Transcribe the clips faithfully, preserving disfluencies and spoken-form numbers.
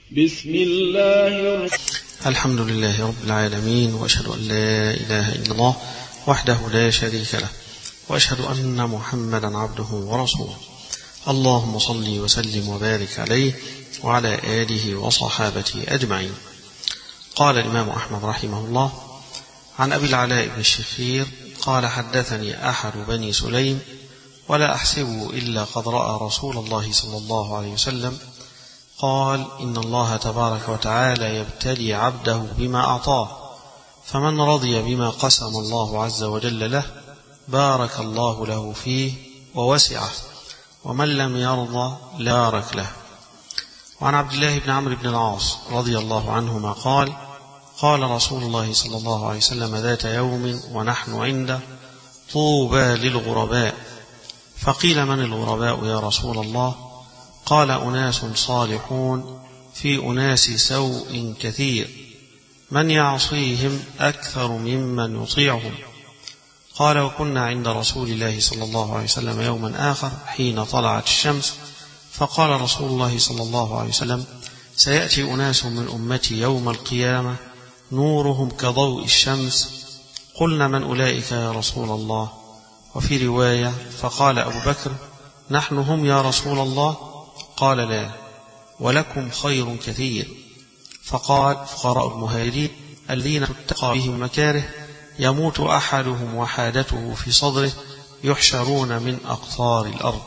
بسم الله الرحمن الحمد لله رب العالمين، وأشهد أن لا إله إلا الله وحده لا شريك له، وأشهد أن محمدا عبده ورسوله. اللهم صل وسلم وبارك عليه وعلى آله وصحابته أجمعين. قال الإمام أحمد رحمه الله عن أبي العلاء بن الشخير قال: حدثني أحد بني سليم ولا أحسبه إلا قد رأى رسول الله صلى الله عليه وسلم قال: إن الله تبارك وتعالى يبتلي عبده بما أعطاه، فمن رضي بما قسم الله عز وجل له بارك الله له فيه ووسعه، ومن لم يرضى لا بارك له. وعن عبد الله بن عمرو بن العاص رضي الله عنهما قال: قال رسول الله صلى الله عليه وسلم ذات يوم ونحن عنده: طوبى للغرباء. فقيل: من الغرباء يا رسول الله؟ قال: أناس صالحون في أناس سوء كثير، من يعصيهم أكثر ممن يطيعهم. قال: وكنا عند رسول الله صلى الله عليه وسلم يوما آخر حين طلعت الشمس، فقال رسول الله صلى الله عليه وسلم: سيأتي أناس من أمتي يوم القيامة نورهم كضوء الشمس. قلنا: من أولئك يا رسول الله؟ وفي رواية: فقال أبو بكر: نحن هم يا رسول الله؟ قال: لا، ولكم خير كثير. فقال: فقراء المهاجرين الذين تتقى بهم مكاره، يموت أحدهم وحاجته في صدره، يحشرون من أقطار الأرض.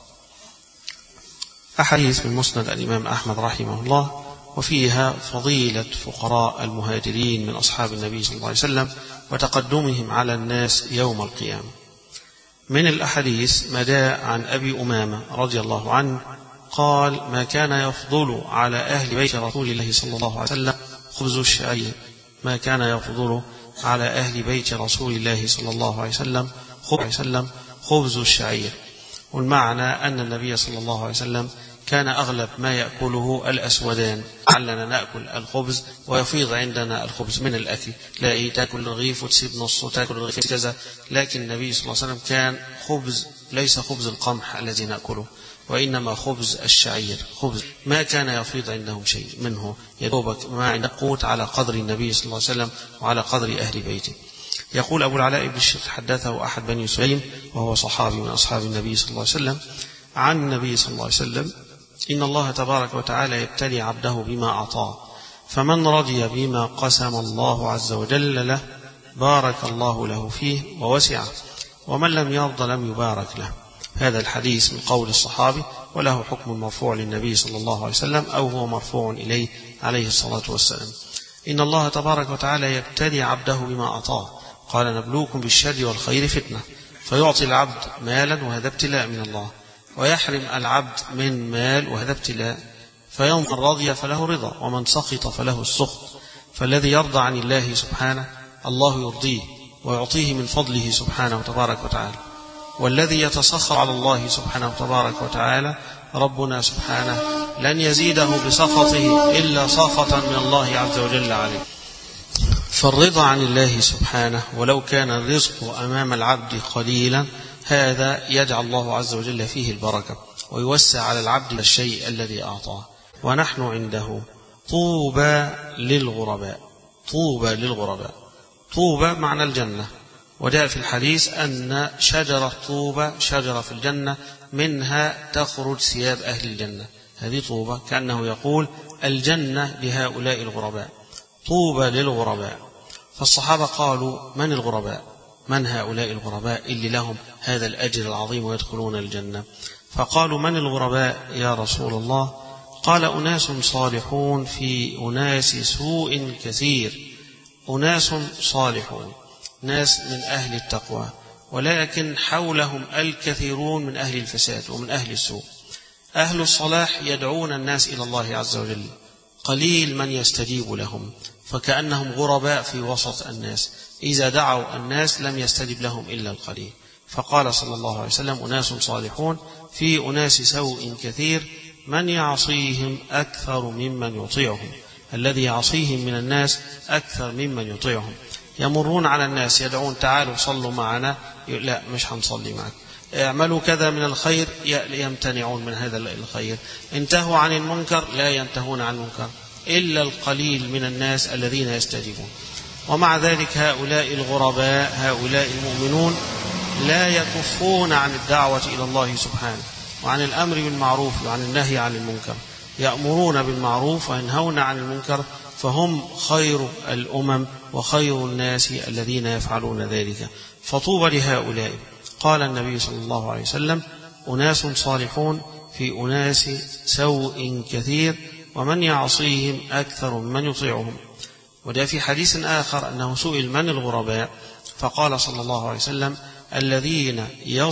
أحاديث من مسند الإمام أحمد رحمه الله، وفيها فضيلة فقراء المهاجرين من أصحاب النبي صلى الله عليه وسلم وتقدمهم على الناس يوم القيامة. من الأحاديث ما جاء عن أبي أمامة رضي الله عنه قال: ما كان يفضل على أهل بيت رسول الله صلى الله عليه وسلم خبز الشعير ما كان يفضل على أهل بيت رسول الله صلى الله عليه وسلم خبز الشعير. والمعنى أن النبي صلى الله عليه وسلم كان أغلب ما يأكله الأسودان، علنا نأكل الخبز ويفيض عندنا الخبز من الأكل، لا تأكل رغيف وتسيب نص وتأكل رغيف كذا، لكن النبي صلى الله عليه وسلم كان خبز ليس خبز القمح الذي نأكله، وإنما خبز الشعير، خبز ما كان يفيض عندهم شيء منه، يدوبك ما عند قوت على قدر النبي صلى الله عليه وسلم وعلى قدر أهل بيته. يقول أبو العلاء بن الشخير: حدثه أحد بني سليم وهو صحابي من أصحاب النبي صلى الله عليه وسلم عن النبي صلى الله عليه وسلم: إن الله تبارك وتعالى يبتلي عبده بما أعطاه، فمن رضي بما قسم الله عز وجل له بارك الله له فيه ووسعه، ومن لم يرضى لم يبارك له. هذا الحديث من قول الصحابي، وله حكم مرفوع للنبي صلى الله عليه وسلم أو هو مرفوع إليه عليه الصلاة والسلام. إن الله تبارك وتعالى يبتلي عبده بما أعطاه، قال: نبلوكم بالشر والخير فتنة، فيعطي العبد مالا وهذا ابتلاء من الله، ويحرم العبد من مال وهذا ابتلاء، فيوم رضي فله رضا، ومن سخط فله السخط. فالذي يرضى عن الله سبحانه الله يرضيه ويعطيه من فضله سبحانه وتبارك وتعالى، والذي يتسخط على الله سبحانه وتبارك وتعالى ربنا سبحانه لن يزيده بسخطه إلا سخطا من الله عز وجل عليه. فالرضا عن الله سبحانه ولو كان الرزق أمام العبد قليلا، هذا يجعل الله عز وجل فيه البركة ويوسع على العبد الشيء الذي أعطاه. ونحن عنده طوبى للغرباء. طوبى للغرباء، طوبى معنى الجنة، وجاء في الحديث أن شجرة طوبى شجرة في الجنة منها تخرج ثياب أهل الجنة. هذه طوبى كأنه يقول الجنة لهؤلاء الغرباء، طوبى للغرباء. فالصحابة قالوا: من الغرباء؟ من هؤلاء الغرباء اللي لهم هذا الأجر العظيم ويدخلون الجنة؟ فقالوا: من الغرباء يا رسول الله؟ قال: أناس صالحون في أناس سوء كثير. أناس صالحون، ناس من أهل التقوى، ولكن حولهم الكثيرون من أهل الفساد ومن أهل السوء. أهل الصلاح يدعون الناس إلى الله عز وجل، قليل من يستجيب لهم، فكأنهم غرباء في وسط الناس، إذا دعوا الناس لم يستجب لهم إلا القليل. فقال صلى الله عليه وسلم: أناس صالحون في أناس سوء كثير، من يعصيهم أكثر ممن يطيعهم. الذي يعصيهم من الناس أكثر ممن يطيعهم. يمرون على الناس يدعون: تعالوا صلوا معنا، لا مش هنصلي معك. اعملوا كذا من الخير يمتنعون من هذا الخير، انتهوا عن المنكر لا ينتهون عن المنكر، إلا القليل من الناس الذين يستجيبون. ومع ذلك هؤلاء الغرباء هؤلاء المؤمنون لا يكفون عن الدعوة إلى الله سبحانه وعن الأمر بالمعروف وعن النهي عن المنكر، يأمرون بالمعروف وينهون عن المنكر، فهم خير الأمم وخير الناس الذين يفعلون ذلك. فطوبى لهؤلاء. قال النبي صلى الله عليه وسلم: أناس صالحون في أناس سوء كثير ومن يعصيهم أكثر ممن يطيعهم. وده في حديث آخر أنه سئل من الغرباء فقال صلى الله عليه وسلم: الذين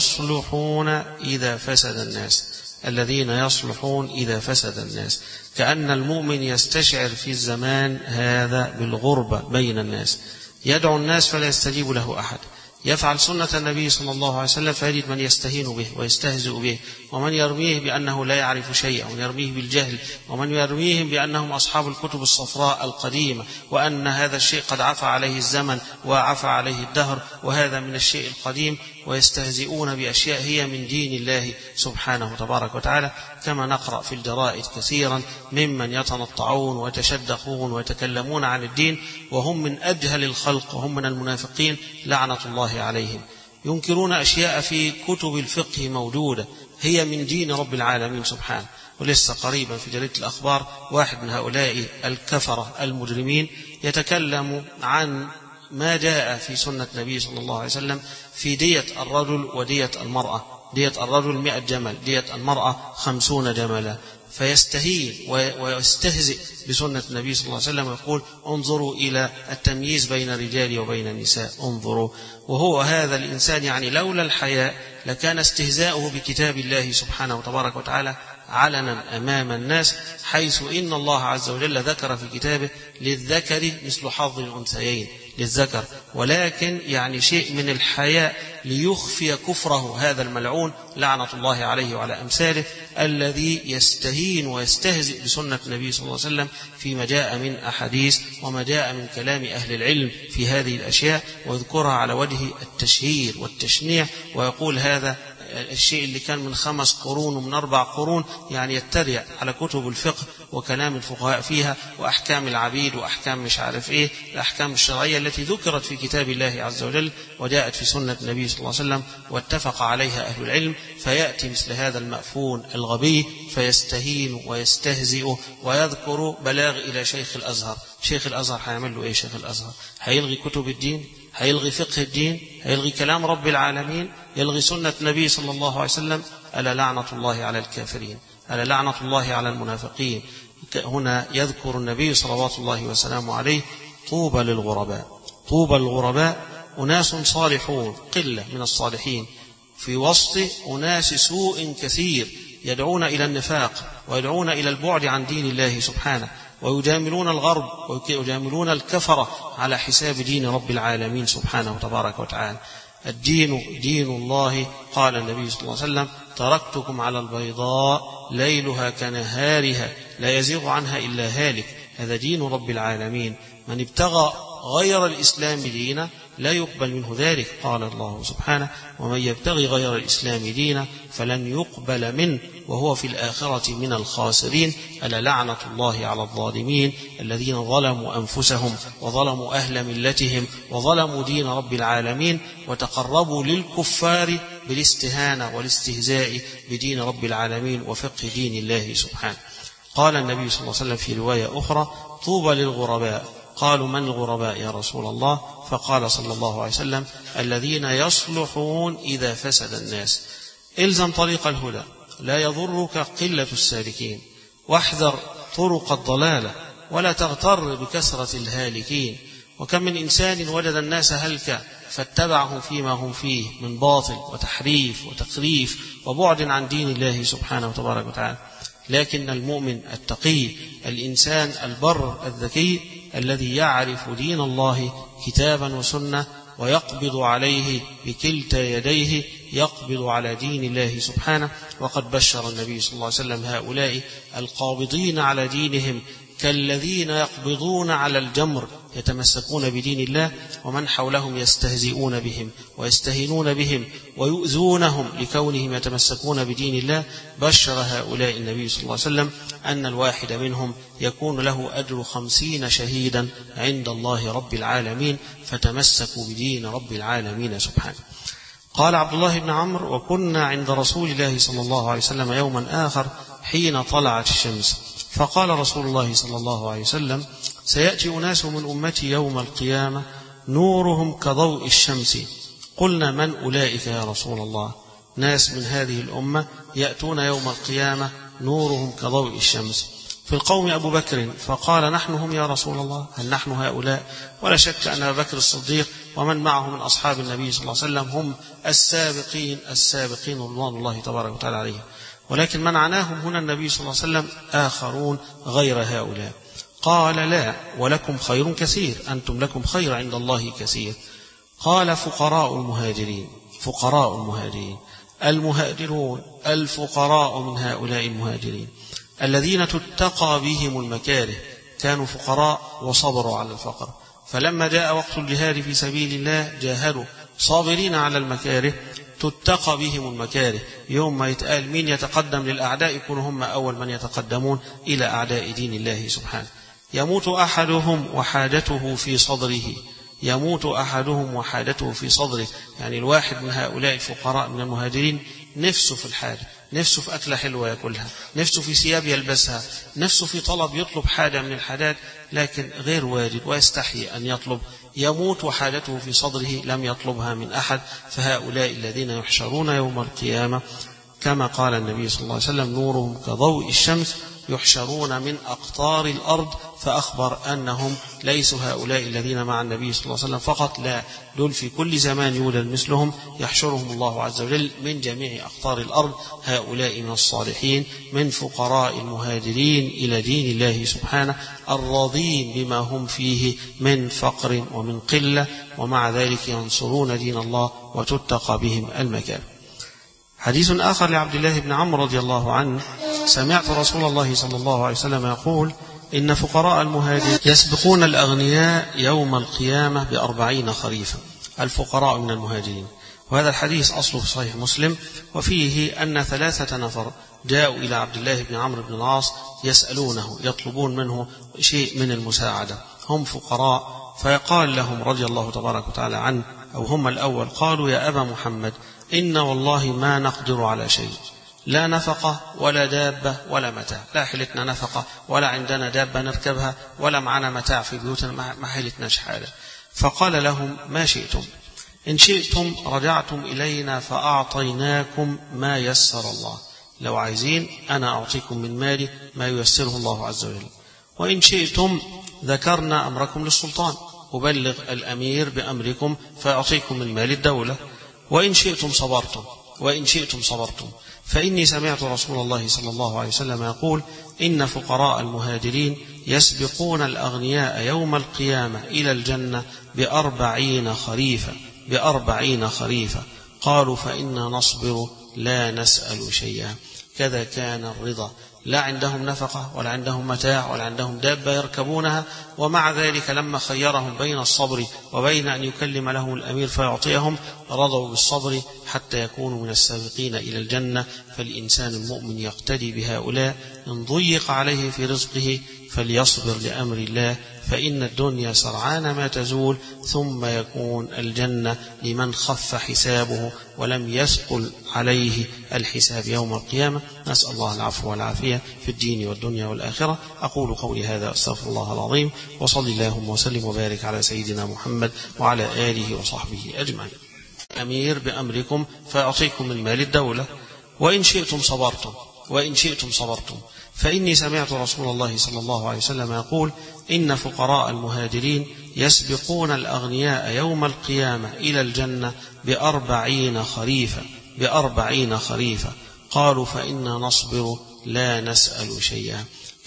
يصلحون إذا فسد الناس، الذين يصلحون إذا فسد الناس. كأن المؤمن يستشعر في الزمان هذا بالغربة بين الناس، يدعو الناس فلا يستجيب له أحد، يفعل سنة النبي صلى الله عليه وسلم فيجد من يستهين به ويستهزئ به، ومن يرميه بأنه لا يعرف شيئا، ومن يرميه بالجهل، ومن يرميهم بأنهم أصحاب الكتب الصفراء القديمة، وأن هذا الشيء قد عفى عليه الزمن وعفى عليه الدهر، وهذا من الشيء القديم، ويستهزئون بأشياء هي من دين الله سبحانه تبارك وتعالى، كما نقرأ في الجرائد كثيرا ممن يتنطعون ويتشدقون ويتكلمون عن الدين وهم من أجهل الخلق وهم من المنافقين لعنة الله عليهم. ينكرون أشياء في كتب الفقه موجودة هي من دين رب العالمين سبحانه. ولسه قريبا في جريدة الأخبار واحد من هؤلاء الكفرة المجرمين يتكلم عن ما جاء في سنة النبي صلى الله عليه وسلم في دية الرجل ودية المرأة. دية الرجل مئة جمل، دية المرأة خمسون جملا، فيستهين ويستهزئ بسنة النبي صلى الله عليه وسلم ويقول: انظروا إلى التمييز بين الرجال وبين النساء، انظروا. وهو هذا الإنسان يعني لولا الحياء لكان استهزاؤه بكتاب الله سبحانه وتبارك وتعالى علنا أمام الناس، حيث إن الله عز وجل ذكر في كتابه: للذكر مثل حظ الأنثيين، للذكر، ولكن يعني شيء من الحياء ليخفي كفره هذا الملعون لعنة الله عليه وعلى أمثاله، الذي يستهين ويستهزئ بسنة النبي صلى الله عليه وسلم فيما جاء من أحاديث وما جاء من كلام أهل العلم في هذه الأشياء، ويذكرها على وجه التشهير والتشنيع، ويقول هذا الشيء اللي كان من خمس قرون ومن أربع قرون، يعني يتريق على كتب الفقه وكلام الفقهاء فيها وأحكام العبيد وأحكام مش عارف إيه، الأحكام الشرعية التي ذكرت في كتاب الله عز وجل وجاءت في سنة النبي صلى الله عليه وسلم واتفق عليها أهل العلم. فيأتي مثل هذا المأفون الغبي فيستهين ويستهزئ ويذكر بلاغ إلى شيخ الأزهر. شيخ الأزهر هيعمل له إيه؟ شيخ الأزهر هيلغي كتب الدين، هيلغي فقه الدين، هيلغي كلام رب العالمين، يلغي سنة النبي صلى الله عليه وسلم. ألا لعنة الله على الكافرين، ألا لعنة الله على المنافقين. هنا يذكر النبي صلوات الله وسلامه عليه: طوبى للغرباء. طوبى للغرباء، أناس صالحون، قلة من الصالحين في وسط أناس سوء كثير يدعون إلى النفاق ويدعون إلى البعد عن دين الله سبحانه، ويجاملون الغرب ويجاملون الكفرة على حساب دين رب العالمين سبحانه وتبارك وتعالى. الدين دين الله. قال النبي صلى الله عليه وسلم: تركتكم على البيضاء ليلها كنهارها لا يزيغ عنها إلا هالك. هذا دين رب العالمين، من ابتغى غير الإسلام دينا لا يقبل منه ذلك. قال الله سبحانه: ومن يبتغي غير الإسلام دينا فلن يقبل منه وهو في الآخرة من الخاسرين. ألا لعنة الله على الظالمين الذين ظلموا أنفسهم وظلموا أهل ملتهم وظلموا دين رب العالمين وتقربوا للكفار بالاستهانة والاستهزاء بدين رب العالمين وفقه دين الله سبحانه. قال النبي صلى الله عليه وسلم في رواية أخرى: طوبى للغرباء. قالوا: من الغرباء يا رسول الله؟ فقال صلى الله عليه وسلم: الذين يصلحون إذا فسد الناس. إلزم طريق الهدى، لا يضرك قلة السالكين، واحذر طرق الضلالة، ولا تغتر بكثرة الهالكين. وكم من إنسان وجد الناس هلكا فاتبعهم فيما هم فيه من باطل وتحريف وتقريف وبعد عن دين الله سبحانه وتبارك وتعالى. لكن المؤمن التقي، الإنسان البر الذكي الذي يعرف دين الله كتابا وسنة ويقبض عليه بكلتا يديه، يقبض على دين الله سبحانه. وقد بشر النبي صلى الله عليه وسلم هؤلاء القابضين على دينهم كالذين يقبضون على الجمر يتمسكون بدين الله ومن حولهم يستهزئون بهم ويستهينون بهم ويؤذونهم لكونهم يتمسكون بدين الله. بشر هؤلاء النبي صلى الله عليه وسلم أن الواحد منهم يكون له أجر خمسين شهيدا عند الله رب العالمين، فتمسكوا بدين رب العالمين سبحانه. قال عبد الله بن عمرو: وكنا عند رسول الله صلى الله عليه وسلم يوما آخر حين طلعت الشمس، فقال رسول الله صلى الله عليه وسلم: سيأتي أناس من أمتي يوم القيامة نورهم كضوء الشمس. قلنا: من أولئك يا رسول الله؟ ناس من هذه الأمة يأتون يوم القيامة نورهم كضوء الشمس. في القوم أبو بكر، فقال: نحن هم يا رسول الله، هل نحن هؤلاء؟ ولا شك أن أبا بكر الصديق ومن معه من أصحاب النبي صلى الله عليه وسلم هم السابقين السابقين رضوان الله تبارك وتعالى عليهم، ولكن من عناهم هنا النبي صلى الله عليه وسلم آخرون غير هؤلاء. قال: لا، ولكم خير كثير، أنتم لكم خير عند الله كثير. قال: فقراء المهاجرين. فقراء المهاجرين، المهاجرون الفقراء من هؤلاء المهاجرين الذين تتقى بهم المكاره، كانوا فقراء وصبروا على الفقر، فلما جاء وقت الجهاد في سبيل الله جاهدوا صابرين على المكاره، تتقى بهم المكاره. يوم ما يتقال مين يتقدم للأعداء يكونوا هم أول من يتقدمون إلى أعداء دين الله سبحانه. يموت أحدهم وحاجته في صدره، يموت أحدهم وحاجته في صدره، يعني الواحد من هؤلاء الفقراء من المهاجرين نفسه في الحاجة، نفسه في أكلة حلوة يأكلها، نفسه في ثياب يلبسها، نفسه في طلب يطلب حاجة من الحاجات لكن غير واجد ويستحي أن يطلب، يموت وحاجته في صدره لم يطلبها من أحد. فهؤلاء الذين يحشرون يوم القيامة كما قال النبي صلى الله عليه وسلم: نورهم كضوء الشمس، يحشرون من أقطار الأرض. فأخبر أنهم ليسوا هؤلاء الذين مع النبي صلى الله عليه وسلم فقط، لا، دول في كل زمان يوجد مثلهم، يحشرهم الله عز وجل من جميع أقطار الأرض. هؤلاء من الصالحين من فقراء المهاجرين إلى دين الله سبحانه، الراضين بما هم فيه من فقر ومن قلة، ومع ذلك ينصرون دين الله وتتقى بهم المكان. حديث آخر لعبد الله بن عمرو رضي الله عنه: سمعت رسول الله صلى الله عليه وسلم يقول: إن فقراء المهاجرين يسبقون الأغنياء يوم القيامة بأربعين خريفا. الفقراء من المهاجرين. وهذا الحديث أصله في صحيح مسلم، وفيه أن ثلاثة نفر جاءوا إلى عبد الله بن عمرو بن العاص يسألونه، يطلبون منه شيء من المساعدة، هم فقراء، فقال لهم رضي الله تبارك وتعالى عنه، أو هم الأول، قالوا: يا أبا محمد، إن والله ما نقدر على شيء، لا نفقة ولا دابة ولا متاع، لا حلتنا نفقة ولا عندنا دابة نركبها ولا معنا متاع في بيوتنا، ما حلتناش حاجة. فقال لهم: ما شئتم، إن شئتم رجعتم إلينا فأعطيناكم ما يسر الله، لو عايزين أنا أعطيكم من مالي ما ييسره الله عز وجل، وإن شئتم ذكرنا أمركم للسلطان، أبلغ الأمير بأمركم فأعطيكم من مال الدولة، وإن شئتم صبرتم، وإن شئتم صبرتم، فإني سمعت رسول الله صلى الله عليه وسلم يقول: إن فقراء المهاجرين يسبقون الأغنياء يوم القيامة إلى الجنة بأربعين خريفا، بأربعين خريفا. قالوا: فإنا نصبر لا نسأل شيئا. كذا كان الرضا، لا عندهم نفقة ولا عندهم متاع ولا عندهم دابة يركبونها، ومع ذلك لما خيرهم بين الصبر وبين أن يكلم لهم الأمير فيعطيهم رضوا بالصبر حتى يكونوا من السابقين إلى الجنة. فالإنسان المؤمن يقتدي بهؤلاء، إن ضيق عليه في رزقه فليصبر لأمر الله، فإن الدنيا سرعان ما تزول، ثم يكون الجنة لمن خف حسابه ولم يثقل عليه الحساب يوم القيامة. نسأل الله العفو والعافية في الدين والدنيا والآخرة. أقول قولي هذا، أستغفر الله العظيم، وصل اللهم وسلم وبارك على سيدنا محمد وعلى آله وصحبه أجمعين. أمير بأمركم فأعطيكم من مال الدولة، وإن شئتم صبرتم، وإن شئتم صبرتم، فإني سمعت رسول الله صلى الله عليه وسلم يقول: إن فقراء المهاجرين يسبقون الأغنياء يوم القيامة إلى الجنة بأربعين خريفا، بأربعين خريفا. قالوا: فإنا نصبر لا نسأل شيئا.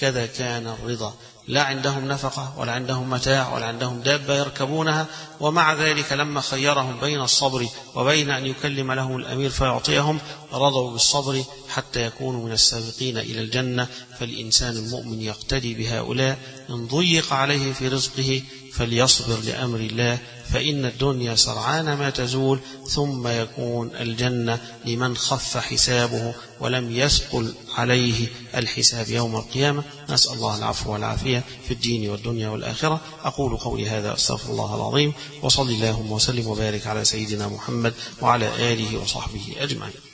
كذا كان الرضا، لا عندهم نفقة ولا عندهم متاع ولا عندهم دابة يركبونها، ومع ذلك لما خيرهم بين الصبر وبين أن يكلم لهم الأمير فيعطيهم رضوا بالصبر حتى يكونوا من السابقين إلى الجنة. فالإنسان المؤمن يقتدي بهؤلاء، إن ضيق عليه في رزقه فليصبر لأمر الله، فإن الدنيا سرعان ما تزول، ثم يكون الجنة لمن خف حسابه ولم يثقل عليه الحساب يوم القيامة. نسأل الله العفو والعافية في الدين والدنيا والآخرة. أقول قولي هذا أستغفر الله العظيم، وصلي اللهم وسلم وبارك على سيدنا محمد وعلى آله وصحبه أجمعين.